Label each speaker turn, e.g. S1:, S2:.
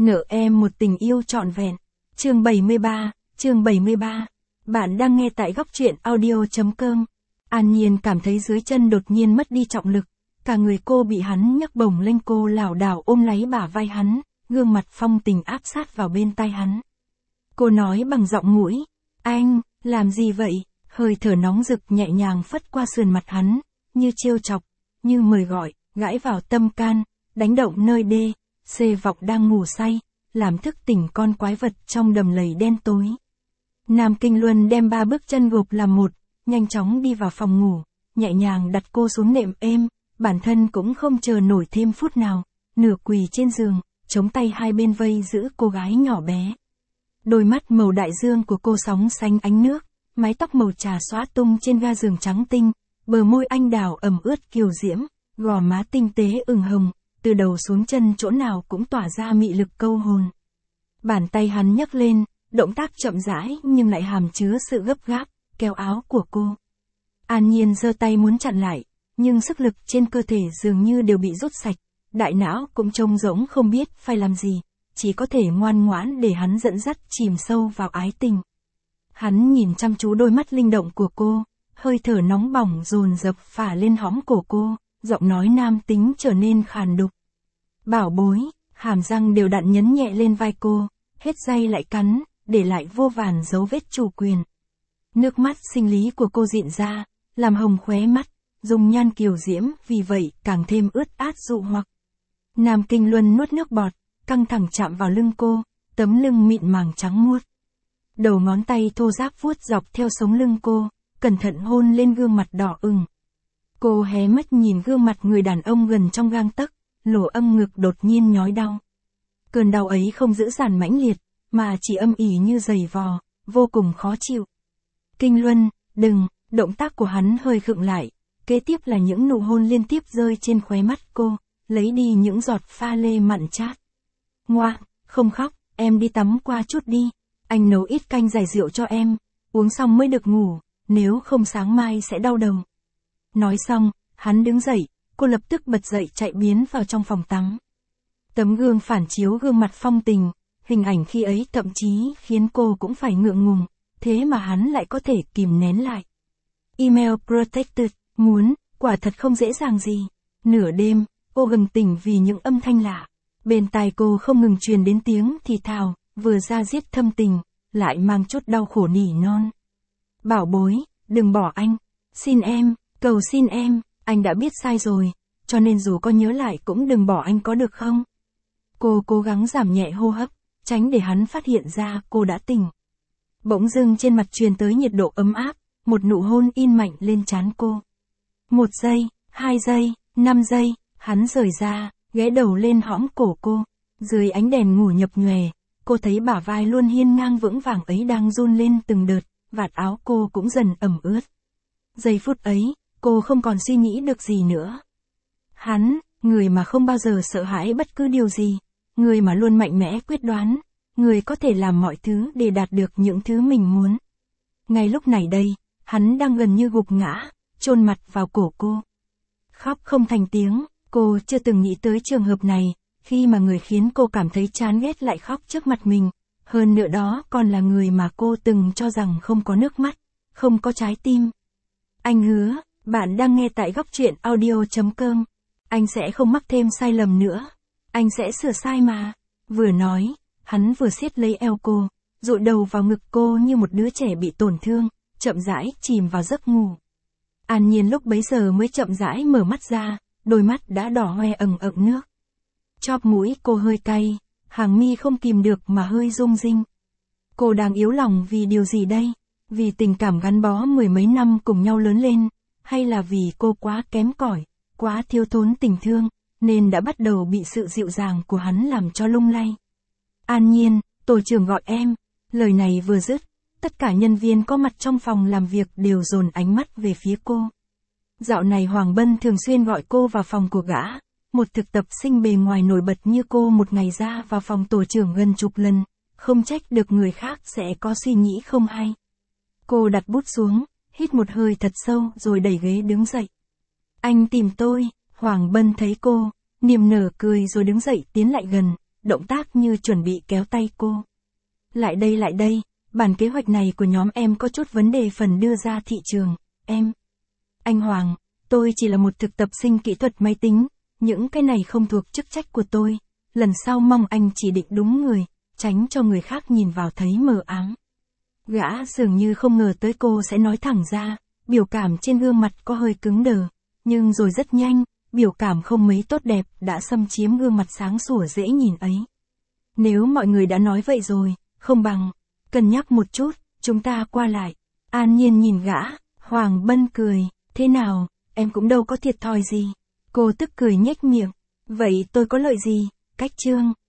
S1: Nợ em một tình yêu trọn vẹn. Chương 73. Bạn đang nghe tại góc truyện audio.com. An Nhiên cảm thấy dưới chân đột nhiên mất đi trọng lực. Cả người cô bị hắn nhấc bổng lên, cô lảo đảo ôm lấy bả vai hắn, gương mặt phong tình áp sát vào bên tai hắn. Cô nói bằng giọng mũi, anh, làm gì vậy? Hơi thở nóng rực nhẹ nhàng phất qua sườn mặt hắn, như trêu chọc, như mời gọi, gãi vào tâm can, đánh động nơi đê, xê vọng đang ngủ say, làm thức tỉnh con quái vật trong đầm lầy đen tối. Nam Kinh Luân đem 3 bước chân gộp làm một, nhanh chóng đi vào phòng ngủ, nhẹ nhàng đặt cô xuống nệm êm, bản thân cũng không chờ nổi thêm phút nào, nửa quỳ trên giường, chống tay hai bên vây giữ cô gái nhỏ bé. Đôi mắt màu đại dương của cô sóng xanh ánh nước, mái tóc màu trà xõa tung trên ga giường trắng tinh, bờ môi anh đào ẩm ướt kiều diễm, gò má tinh tế ửng hồng, từ đầu xuống chân chỗ nào cũng tỏa ra mị lực câu hồn. Bàn tay hắn nhấc lên, động tác chậm rãi nhưng lại hàm chứa sự gấp gáp, kéo áo của cô. An Nhiên giơ tay muốn chặn lại, nhưng sức lực trên cơ thể dường như đều bị rút sạch, đại não cũng trống rỗng không biết phải làm gì, chỉ có thể ngoan ngoãn để hắn dẫn dắt chìm sâu vào ái tình. Hắn nhìn chăm chú đôi mắt linh động của cô, hơi thở nóng bỏng dồn dập phả lên hõm cổ cô, giọng nói nam tính trở nên khàn đục. Bảo bối, hàm răng đều đặn nhấn nhẹ lên vai cô, hết dây lại cắn, để lại vô vàn dấu vết chủ quyền. Nước mắt sinh lý của cô dịn ra, làm hồng khóe mắt, dùng nhan kiều diễm, vì vậy càng thêm ướt át dụ hoặc. Nam Kinh Luân nuốt nước bọt, căng thẳng chạm vào lưng cô, tấm lưng mịn màng trắng muốt. Đầu ngón tay thô ráp vuốt dọc theo sống lưng cô, cẩn thận hôn lên gương mặt đỏ ửng. Cô hé mắt nhìn gương mặt người đàn ông gần trong gang tấc, lỗ âm ngực đột nhiên nhói đau. Cơn đau ấy không dữ dằn mãnh liệt, mà chỉ âm ỉ như giày vò, vô cùng khó chịu. Kinh Luân, đừng, động tác của hắn hơi khựng lại, kế tiếp là những nụ hôn liên tiếp rơi trên khóe mắt cô, lấy đi những giọt pha lê mặn chát. Ngoan, không khóc, em đi tắm qua chút đi, anh nấu ít canh giải rượu cho em, uống xong mới được ngủ, nếu không sáng mai sẽ đau đầu. Nói xong, hắn đứng dậy, cô lập tức bật dậy chạy biến vào trong phòng tắm. Tấm gương phản chiếu gương mặt phong tình, hình ảnh khi ấy thậm chí khiến cô cũng phải ngượng ngùng, thế mà hắn lại có thể kìm nén lại. Email protected, muốn, quả thật không dễ dàng gì. Nửa đêm, cô bừng tỉnh vì những âm thanh lạ. Bên tai cô không ngừng truyền đến tiếng thì thào, vừa ra diết thâm tình, lại mang chút đau khổ nỉ non. Bảo bối, đừng bỏ anh, xin em, cầu xin em, anh đã biết sai rồi, cho nên dù có nhớ lại cũng đừng bỏ anh có được không? Cô cố gắng giảm nhẹ hô hấp, tránh để hắn phát hiện ra cô đã tỉnh. Bỗng dưng trên mặt truyền tới nhiệt độ ấm áp, một nụ hôn in mạnh lên trán cô. 1 giây, 2 giây, 5 giây, hắn rời ra, ghé đầu lên hõm cổ cô. Dưới ánh đèn ngủ nhập nhòe, cô thấy bả vai luôn hiên ngang vững vàng ấy đang run lên từng đợt, vạt áo cô cũng dần ẩm ướt. Giây phút ấy, cô không còn suy nghĩ được gì nữa. Hắn, người mà không bao giờ sợ hãi bất cứ điều gì, người mà luôn mạnh mẽ quyết đoán, người có thể làm mọi thứ để đạt được những thứ mình muốn. Ngay lúc này đây, hắn đang gần như gục ngã, chôn mặt vào cổ cô. Khóc không thành tiếng, cô chưa từng nghĩ tới trường hợp này, khi mà người khiến cô cảm thấy chán ghét lại khóc trước mặt mình, hơn nữa đó còn là người mà cô từng cho rằng không có nước mắt, không có trái tim. Anh hứa, bạn đang nghe tại góc truyện audio.com. Anh sẽ không mắc thêm sai lầm nữa. Anh sẽ sửa sai mà. Vừa nói, hắn vừa siết lấy eo cô, dụi đầu vào ngực cô như một đứa trẻ bị tổn thương, chậm rãi chìm vào giấc ngủ. An Nhiên lúc bấy giờ mới chậm rãi mở mắt ra, đôi mắt đã đỏ hoe ẩn ẩn nước. Chóp mũi cô hơi cay, hàng mi không kìm được mà hơi rung rinh. Cô đang yếu lòng vì điều gì đây? Vì tình cảm gắn bó mười mấy năm cùng nhau lớn lên, hay là vì cô quá kém cỏi, quá thiếu thốn tình thương, nên đã bắt đầu bị sự dịu dàng của hắn làm cho lung lay. An Nhiên, tổ trưởng gọi em. Lời này vừa dứt, tất cả nhân viên có mặt trong phòng làm việc đều dồn ánh mắt về phía cô. Dạo này Hoàng Bân thường xuyên gọi cô vào phòng của gã, một thực tập sinh bề ngoài nổi bật như cô một ngày ra vào phòng tổ trưởng gần chục lần, không trách được người khác sẽ có suy nghĩ không hay. Cô đặt bút xuống, hít một hơi thật sâu rồi đẩy ghế đứng dậy. Anh tìm tôi. Hoàng Bân thấy cô, niềm nở cười rồi đứng dậy tiến lại gần, động tác như chuẩn bị kéo tay cô. Lại đây, bản kế hoạch này của nhóm em có chút vấn đề phần đưa ra thị trường, em. Anh Hoàng, tôi chỉ là một thực tập sinh kỹ thuật máy tính, những cái này không thuộc chức trách của tôi. Lần sau mong anh chỉ định đúng người, tránh cho người khác nhìn vào thấy mờ ám. Gã dường như không ngờ tới cô sẽ nói thẳng ra, biểu cảm trên gương mặt có hơi cứng đờ, nhưng rồi rất nhanh, biểu cảm không mấy tốt đẹp đã xâm chiếm gương mặt sáng sủa dễ nhìn ấy. Nếu mọi người đã nói vậy rồi, không bằng, cân nhắc một chút, chúng ta qua lại. An Nhiên nhìn gã, Hoàng Bân cười, thế nào, em cũng đâu có thiệt thòi gì. Cô tức cười nhếch miệng, vậy tôi có lợi gì, cách trương.